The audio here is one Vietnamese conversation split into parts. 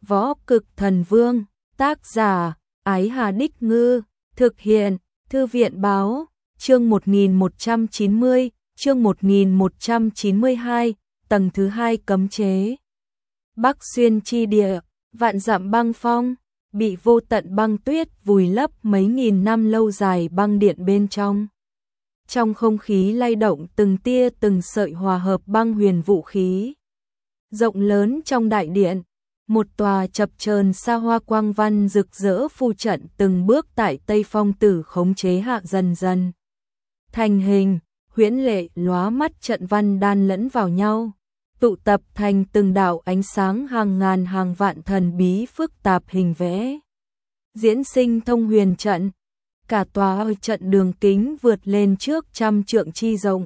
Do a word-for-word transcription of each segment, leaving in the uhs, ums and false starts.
Võ Cực Thần Vương, tác giả, Ái Hà Đích Ngư, thực hiện, Thư viện Báo, chương một nghìn một trăm chín mươi, chương một nghìn một trăm chín mươi hai, tầng thứ hai cấm chế. Bắc Xuyên chi địa, vạn dặm băng phong, bị vô tận băng tuyết vùi lấp mấy nghìn năm lâu dài băng điện bên trong. Trong không khí lay động từng tia từng sợi hòa hợp băng huyền vũ khí. Rộng lớn trong đại điện, một tòa chập chờn xa hoa quang văn rực rỡ phù trận từng bước tại Tây Phong Tử khống chế hạ dần dần thành hình, huyễn lệ lóa mắt trận văn đan lẫn vào nhau, tụ tập thành từng đạo ánh sáng hàng ngàn hàng vạn thần bí phức tạp hình vẽ. Diễn sinh thông huyền trận, cả tòa trận đường kính vượt lên trước trăm trượng chi rộng.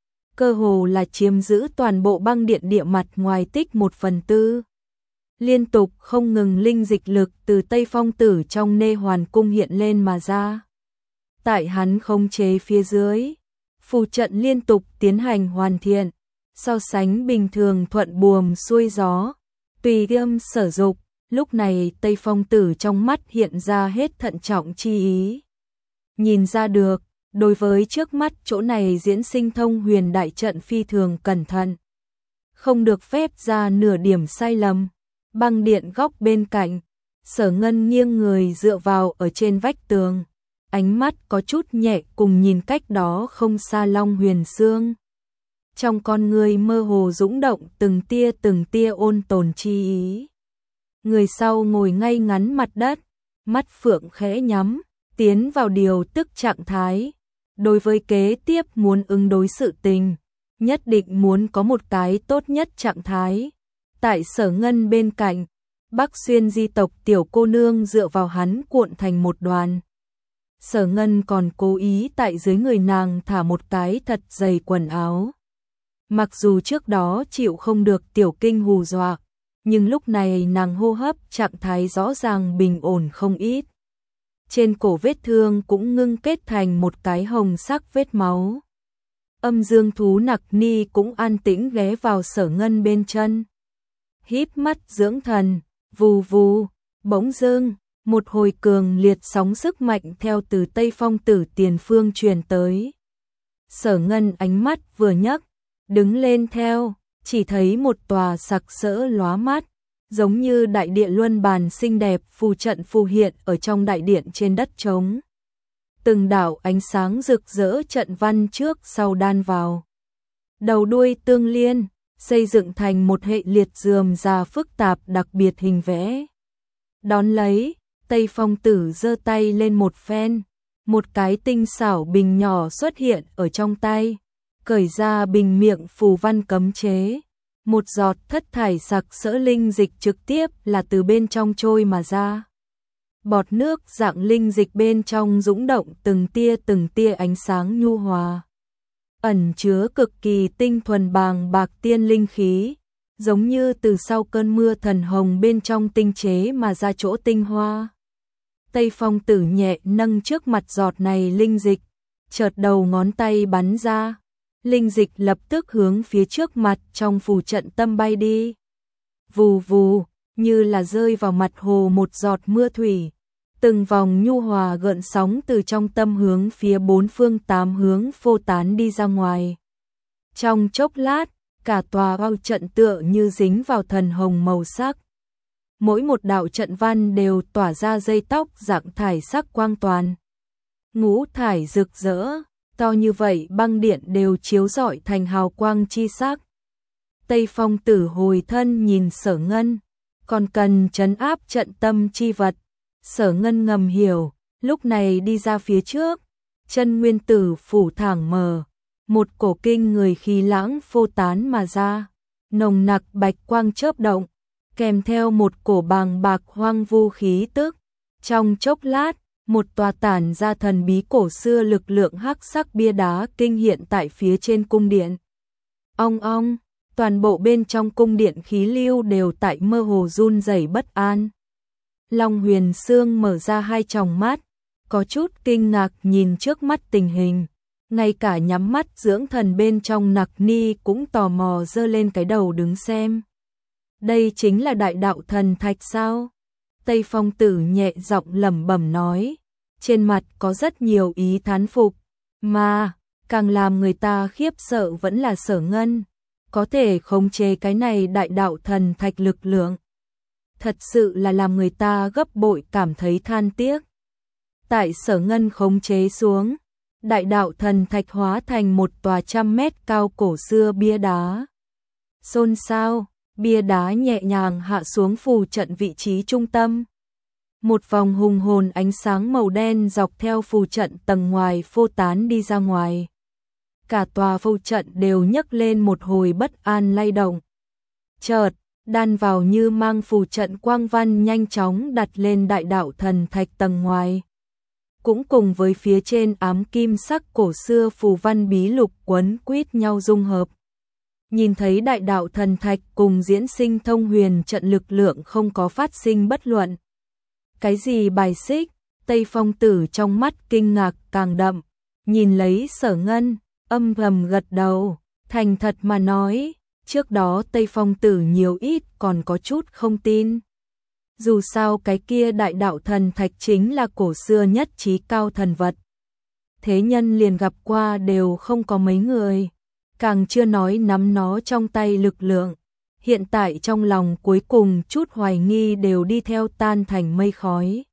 Cơ hồ là chiếm giữ toàn bộ băng điện địa mặt ngoài tích một phần tư. Liên tục không ngừng linh dịch lực từ Tây Phong Tử trong nê hoàn cung hiện lên mà ra. Tại hắn khống chế phía dưới, phù trận liên tục tiến hành hoàn thiện, so sánh bình thường thuận buồm xuôi gió, tùy tiêm sở dục, lúc này Tây Phong Tử trong mắt hiện ra hết thận trọng chi ý. Nhìn ra được, đối với trước mắt chỗ này diễn sinh thông huyền đại trận phi thường cẩn thận. Không được phép ra nửa điểm sai lầm. Băng điện góc bên cạnh, Sở Ngân nghiêng người dựa vào ở trên vách tường, ánh mắt có chút nhẹ cùng nhìn cách đó không xa Long Huyền Sương. Trong con người mơ hồ dũng động từng tia từng tia ôn tồn chi ý. Người sau ngồi ngay ngắn mặt đất, mắt phượng khẽ nhắm, tiến vào điều tức trạng thái. Đối với kế tiếp muốn ứng đối sự tình, nhất định muốn có một cái tốt nhất trạng thái. Tại Sở Ngân bên cạnh, Bắc Xuyên di tộc tiểu cô nương dựa vào hắn cuộn thành một đoàn. Sở Ngân còn cố ý tại dưới người nàng thả một cái thật dày quần áo. Mặc dù trước đó chịu không được tiểu kinh hù dọa, nhưng lúc này nàng hô hấp trạng thái rõ ràng bình ổn không ít. Trên cổ vết thương cũng ngưng kết thành một cái hồng sắc vết máu. Âm dương thú Nặc Ni cũng an tĩnh ghé vào Sở Ngân bên chân. Híp mắt dưỡng thần, vù vù, bỗng dưng, một hồi cường liệt sóng sức mạnh theo từ Tây Phong Tử tiền phương truyền tới. Sở Ngân ánh mắt vừa nhấc, đứng lên theo, chỉ thấy một tòa sặc sỡ lóa mắt, giống như đại điện luân bàn xinh đẹp phù trận phù hiện ở trong đại điện trên đất trống. Từng đạo ánh sáng rực rỡ trận văn trước sau đan vào. Đầu đuôi tương liên, xây dựng thành một hệ liệt rườm rà phức tạp đặc biệt hình vẽ. Đón lấy, Tây Phong Tử giơ tay lên một phen, một cái tinh xảo bình nhỏ xuất hiện ở trong tay, cởi ra bình miệng phù văn cấm chế. Một giọt thất thải sặc sỡ linh dịch trực tiếp là từ bên trong trôi mà ra. Bọt nước dạng linh dịch bên trong dũng động từng tia từng tia ánh sáng nhu hòa. Ẩn chứa cực kỳ tinh thuần bàng bạc tiên linh khí, giống như từ sau cơn mưa thần hồng bên trong tinh chế mà ra chỗ tinh hoa. Tây Phong Tử nhẹ nâng trước mặt giọt này linh dịch, chợt đầu ngón tay bắn ra, linh dịch lập tức hướng phía trước mặt trong phù trận tâm bay đi. Vù vù, như là rơi vào mặt hồ một giọt mưa thủy. Từng vòng nhu hòa gợn sóng từ trong tâm hướng phía bốn phương tám hướng phô tán đi ra ngoài. Trong chốc lát, cả tòa bao trận tựa như dính vào thần hồng màu sắc. Mỗi một đạo trận văn đều tỏa ra dây tóc dạng thải sắc quang toàn. Ngũ thải rực rỡ, to như vậy băng điện đều chiếu rọi thành hào quang chi sắc. Tây Phong Tử hồi thân nhìn Sở Ngân, còn cần trấn áp trận tâm chi vật. Sở Ngân ngầm hiểu, lúc này đi ra phía trước, chân nguyên tử phủ thẳng mở, một cổ kinh người khí lãng phô tán mà ra, nồng nặc bạch quang chớp động, kèm theo một cổ bàng bạc hoang vu khí tức. Trong chốc lát, một tòa tản ra thần bí cổ xưa lực lượng hắc sắc bia đá kinh hiện tại phía trên cung điện. Ong ong, toàn bộ bên trong cung điện khí lưu đều tại mơ hồ run rẩy bất an. Long Huyền Sương mở ra hai tròng mắt, có chút kinh ngạc nhìn trước mắt tình hình, ngay cả nhắm mắt dưỡng thần bên trong Nặc Ni cũng tò mò giơ lên cái đầu đứng xem. Đây chính là đại đạo thần thạch sao? Tây Phong Tử nhẹ giọng lẩm bẩm nói, trên mặt có rất nhiều ý thán phục, mà càng làm người ta khiếp sợ vẫn là Sở Ngân, có thể khống chế cái này đại đạo thần thạch lực lượng. Thật sự là làm người ta gấp bội cảm thấy than tiếc. Tại Sở Ngân khống chế xuống, đại đạo thần thạch hóa thành một tòa trăm mét cao cổ xưa bia đá. Xôn xao, bia đá nhẹ nhàng hạ xuống phù trận vị trí trung tâm. Một vòng hùng hồn ánh sáng màu đen dọc theo phù trận tầng ngoài phô tán đi ra ngoài. Cả tòa phù trận đều nhấc lên một hồi bất an lay động. Chợt, đan vào như mang phù trận quang văn nhanh chóng đặt lên đại đạo thần thạch tầng ngoài. Cũng cùng với phía trên ám kim sắc cổ xưa phù văn bí lục quấn quýt nhau dung hợp. Nhìn thấy đại đạo thần thạch cùng diễn sinh thông huyền trận lực lượng không có phát sinh bất luận. Cái gì bài xích, Tây Phong Tử trong mắt kinh ngạc càng đậm, nhìn lấy Sở Ngân, âm thầm gật đầu, thành thật mà nói, trước đó Tây Phong Tử nhiều ít còn có chút không tin. Dù sao cái kia đại đạo thần thạch chính là cổ xưa nhất trí cao thần vật. Thế nhân liền gặp qua đều không có mấy người, càng chưa nói nắm nó trong tay lực lượng. Hiện tại trong lòng cuối cùng chút hoài nghi đều đi theo tan thành mây khói.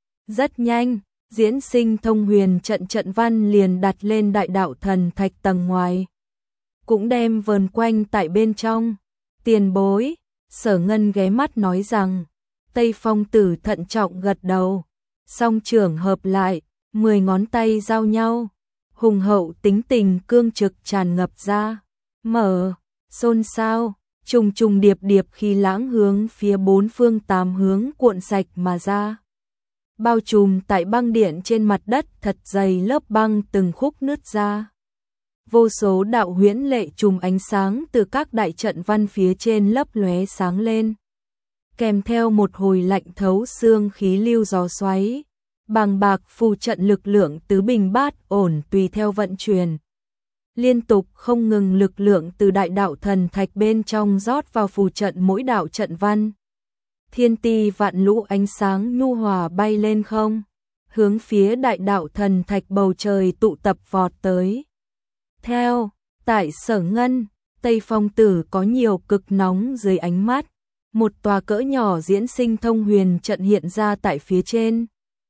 Rất nhanh, diễn sinh thông huyền trận trận văn liền đặt lên đại đạo thần thạch tầng ngoài. Cũng đem vờn quanh tại bên trong. Tiền bối, Sở Ngân ghé mắt nói rằng, Tây Phong Tử thận trọng gật đầu. Song trưởng hợp lại, mười ngón tay giao nhau. Hùng hậu tính tình cương trực tràn ngập ra. Mở, xôn xao. Trùng trùng điệp điệp khi lãng hướng phía bốn phương tám hướng cuộn sạch mà ra. Bao trùm tại băng điện trên mặt đất thật dày lớp băng từng khúc nứt ra. Vô số đạo huyễn lệ trùm ánh sáng từ các đại trận văn phía trên lấp lóe sáng lên. Kèm theo một hồi lạnh thấu xương khí lưu gió xoáy. Bàng bạc phù trận lực lượng tứ bình bát ổn tùy theo vận chuyển. Liên tục không ngừng lực lượng từ đại đạo thần thạch bên trong rót vào phù trận mỗi đạo trận văn. Thiên ti vạn lũ ánh sáng nhu hòa bay lên không, hướng phía đại đạo thần thạch bầu trời tụ tập vọt tới. Theo, tại Sở Ngân, Tây Phong Tử có nhiều cực nóng dưới ánh mắt, một tòa cỡ nhỏ diễn sinh thông huyền trận hiện ra tại phía trên.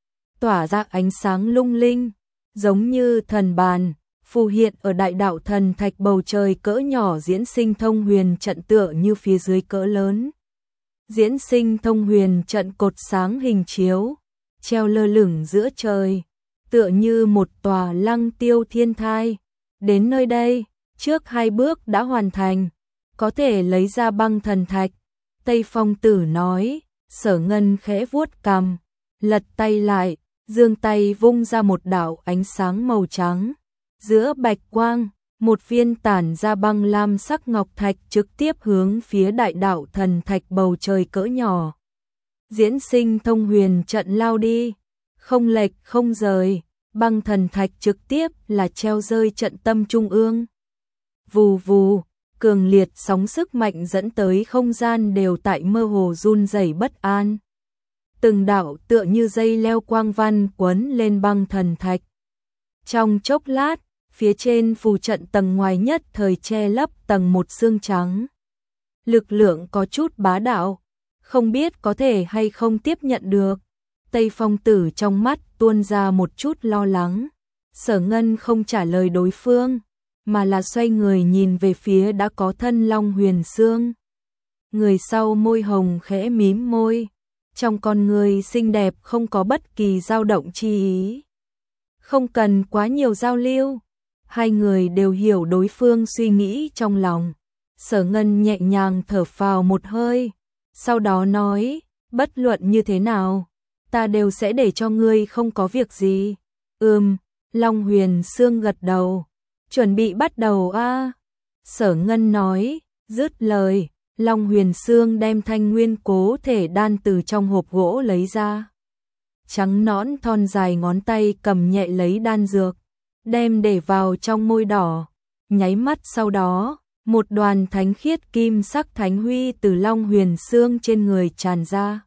Tỏa ra ánh sáng lung linh, giống như thần bàn. Phù hiện ở đại đạo thần thạch bầu trời cỡ nhỏ diễn sinh thông huyền trận tựa như phía dưới cỡ lớn. Diễn sinh thông huyền trận cột sáng hình chiếu, treo lơ lửng giữa trời, tựa như một tòa lăng tiêu thiên thai. Đến nơi đây, trước hai bước đã hoàn thành, có thể lấy ra băng thần thạch. Tây Phong Tử nói, Sở Ngân khẽ vuốt cằm, lật tay lại, giương tay vung ra một đạo ánh sáng màu trắng. Giữa bạch quang, một viên tản ra băng lam sắc ngọc thạch trực tiếp hướng phía đại đạo thần thạch bầu trời cỡ nhỏ. Diễn sinh thông huyền trận lao đi, không lệch không rời, băng thần thạch trực tiếp là treo rơi trận tâm trung ương. Vù vù, cường liệt sóng sức mạnh dẫn tới không gian đều tại mơ hồ run rẩy bất an. Từng đạo tựa như dây leo quang văn quấn lên băng thần thạch. Trong chốc lát, phía trên phù trận tầng ngoài nhất thời che lấp tầng một xương trắng. Lực lượng có chút bá đạo, không biết có thể hay không tiếp nhận được. Tây Phong Tử trong mắt tuôn ra một chút lo lắng. Sở Ngân không trả lời đối phương, mà là xoay người nhìn về phía đã có thân Long Huyền Xương. Người sau môi hồng khẽ mím môi, trong con người xinh đẹp không có bất kỳ dao động chi ý. Không cần quá nhiều giao lưu. Hai người đều hiểu đối phương suy nghĩ trong lòng. Sở Ngân nhẹ nhàng thở phào một hơi, sau đó nói, bất luận như thế nào, ta đều sẽ để cho ngươi không có việc gì. Ừm, Long Huyền Xương gật đầu, chuẩn bị bắt đầu a. Sở Ngân nói, dứt lời, Long Huyền Xương đem thanh nguyên cố thể đan từ trong hộp gỗ lấy ra. Trắng nõn thon dài ngón tay cầm nhẹ lấy đan dược, đem để vào trong môi đỏ. Nháy mắt sau đó, Một đoàn thánh khiết kim sắc thánh huy từ Long Huyền Xương trên người tràn ra.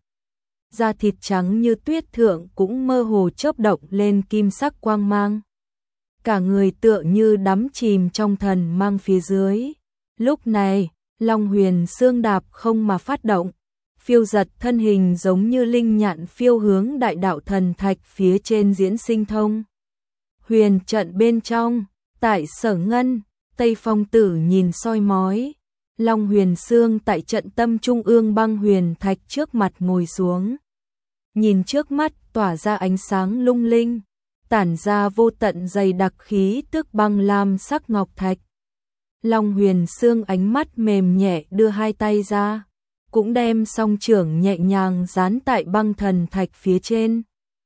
Da thịt trắng như tuyết thượng cũng mơ hồ chớp động lên kim sắc quang mang. Cả người tựa như đắm chìm trong thần mang phía dưới. Lúc này, Long Huyền Xương đạp không mà phát động, phiêu giật thân hình giống như linh nhạn phiêu hướng đại đạo thần thạch phía trên Diễn Sinh Thông Huyền trận bên trong. Tại Sở Ngân, Tây Phong Tử nhìn soi mói, Long Huyền Xương tại trận tâm trung ương băng huyền thạch trước mặt ngồi xuống. Nhìn trước mắt tỏa ra ánh sáng lung linh, tản ra vô tận dày đặc khí tức băng lam sắc ngọc thạch. Long Huyền Xương ánh mắt mềm nhẹ đưa hai tay ra, cũng đem song trưởng nhẹ nhàng dán tại băng thần thạch phía trên.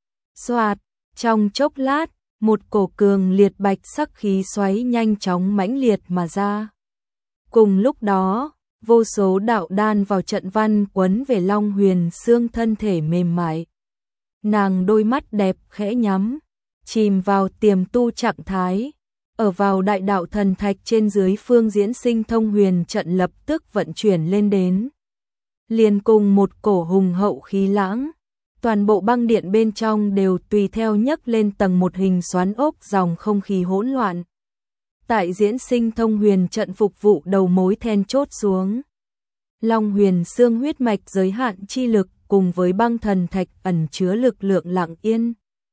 Xoạt, trong chốc lát, một cổ cường liệt bạch sắc khí xoáy nhanh chóng mãnh liệt mà ra. Cùng lúc đó, vô số đạo đan vào trận văn quấn về Long Huyền Xương thân thể mềm mại. Nàng đôi mắt đẹp khẽ nhắm, chìm vào tiềm tu trạng thái, ở vào đại đạo thần thạch trên dưới phương Diễn Sinh Thông Huyền trận lập tức vận chuyển lên đến. Liền cùng một cổ hùng hậu khí lãng, toàn bộ băng điện bên trong đều tùy theo nhấc lên tầng một hình xoắn ốc dòng không khí hỗn loạn. Tại Diễn Sinh Thông Huyền trận phục vụ đầu mối then chốt xuống. Long Huyền Xương huyết mạch giới hạn chi lực cùng với băng thần thạch ẩn chứa lực lượng lặng yên.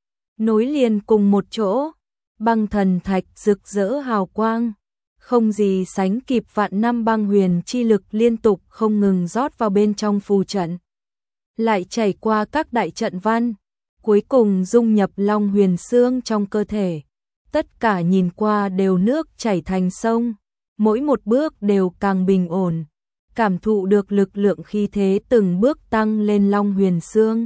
Nối liền cùng một chỗ, băng thần thạch rực rỡ hào quang, không gì sánh kịp vạn năm băng huyền chi lực liên tục không ngừng rót vào bên trong phù trận. Lại chảy qua các đại trận văn, cuối cùng dung nhập Long Huyền Xương trong cơ thể. Tất cả nhìn qua đều nước chảy thành sông, mỗi một bước đều càng bình ổn, cảm thụ được lực lượng khí thế từng bước tăng lên Long Huyền Xương.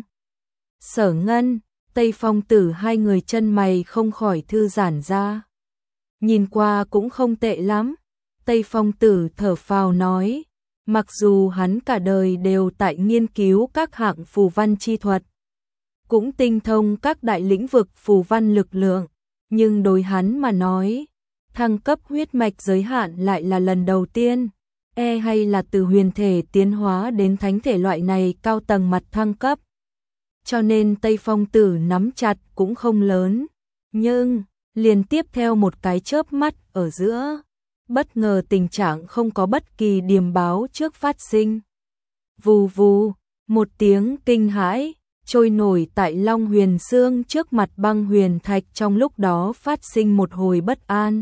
Sở Ngân, Tây Phong Tử hai người chân mày không khỏi thư giãn ra. Nhìn qua cũng không tệ lắm. Tây Phong Tử thở phào nói, mặc dù hắn cả đời đều tại nghiên cứu các hạng phù văn chi thuật, cũng tinh thông các đại lĩnh vực phù văn lực lượng, nhưng đối hắn mà nói, thăng cấp huyết mạch giới hạn lại là lần đầu tiên, e hay là từ huyền thể tiến hóa đến thánh thể loại này cao tầng mặt thăng cấp. Cho nên Tây Phong Tử nắm chặt cũng không lớn, nhưng liền tiếp theo một cái chớp mắt ở giữa, bất ngờ tình trạng không có bất kỳ điềm báo trước phát sinh. Vù vù, một tiếng kinh hãi, trôi nổi tại Long Huyền Xương trước mặt băng huyền thạch, trong lúc đó phát sinh một hồi bất an.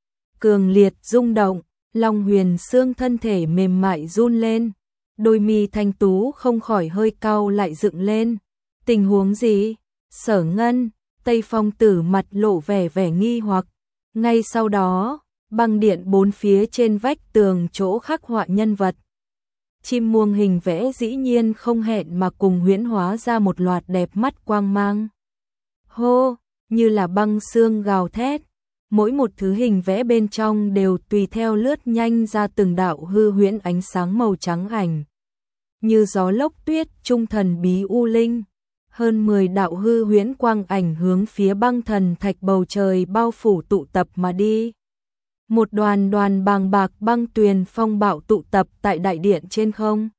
Cường liệt rung động, Long Huyền Xương thân thể mềm mại run lên, đôi mi thanh tú không khỏi hơi cau lại dựng lên. Tình huống gì? Sở Ngân, Tây Phong Tử mặt lộ vẻ vẻ nghi hoặc. Ngay sau đó, băng điện bốn phía trên vách tường chỗ khắc họa nhân vật. Chim muông hình vẽ dĩ nhiên không hẹn mà cùng huyễn hóa ra một loạt đẹp mắt quang mang. Hô, như là băng xương gào thét. Mỗi một thứ hình vẽ bên trong đều tùy theo lướt nhanh ra từng đạo hư huyễn ánh sáng màu trắng ảnh. Như gió lốc tuyết trung thần bí u linh. Hơn mười đạo hư huyễn quang ảnh hướng phía băng thần thạch bầu trời bao phủ tụ tập mà đi. Một đoàn đoàn bàng bạc băng tuyền phong bạo tụ tập tại đại điện trên không.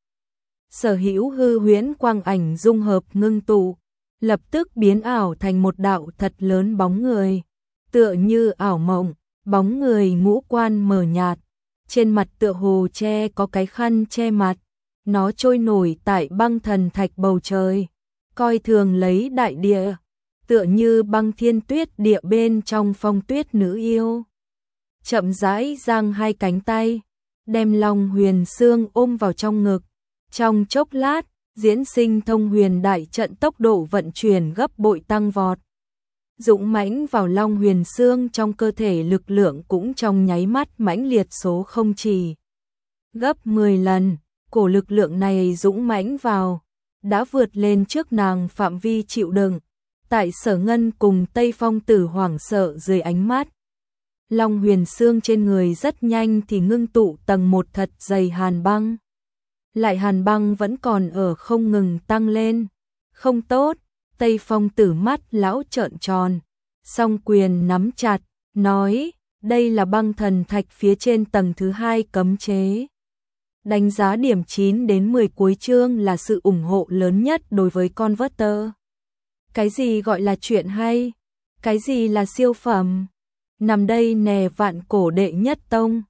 Sở hữu hư huyễn quang ảnh dung hợp ngưng tụ, lập tức biến ảo thành một đạo thật lớn bóng người. Tựa như ảo mộng, bóng người ngũ quan mờ nhạt, trên mặt tựa hồ che có cái khăn che mặt. Nó trôi nổi tại băng thần thạch bầu trời, coi thường lấy đại địa, tựa như băng thiên tuyết địa bên trong phong tuyết nữ yêu. Chậm rãi giang hai cánh tay, đem Long Huyền Xương ôm vào trong ngực. Trong chốc lát, Diễn Sinh Thông Huyền đại trận tốc độ vận chuyển gấp bội tăng vọt. Dũng mãnh vào Long Huyền Xương trong cơ thể, lực lượng cũng trong nháy mắt mãnh liệt số không chỉ gấp mười lần. Cổ lực lượng này dũng mãnh vào, đã vượt lên trước nàng phạm vi chịu đựng. Tại Sở Ngân cùng Tây Phong Tử hoảng sợ dưới ánh mắt, Long Huyền Xương trên người rất nhanh thì ngưng tụ tầng một thật dày hàn băng. Lại hàn băng vẫn còn ở không ngừng tăng lên. Không tốt, Tây Phong Tử mắt lão trợn tròn, song quyền nắm chặt, nói, Đây là băng thần thạch phía trên tầng thứ hai cấm chế. Đánh giá điểm chín đến mười cuối chương là sự ủng hộ lớn nhất đối với Converter. Cái gì gọi là chuyện hay? Cái gì là siêu phẩm? Nằm đây nè, vạn cổ đệ nhất tông.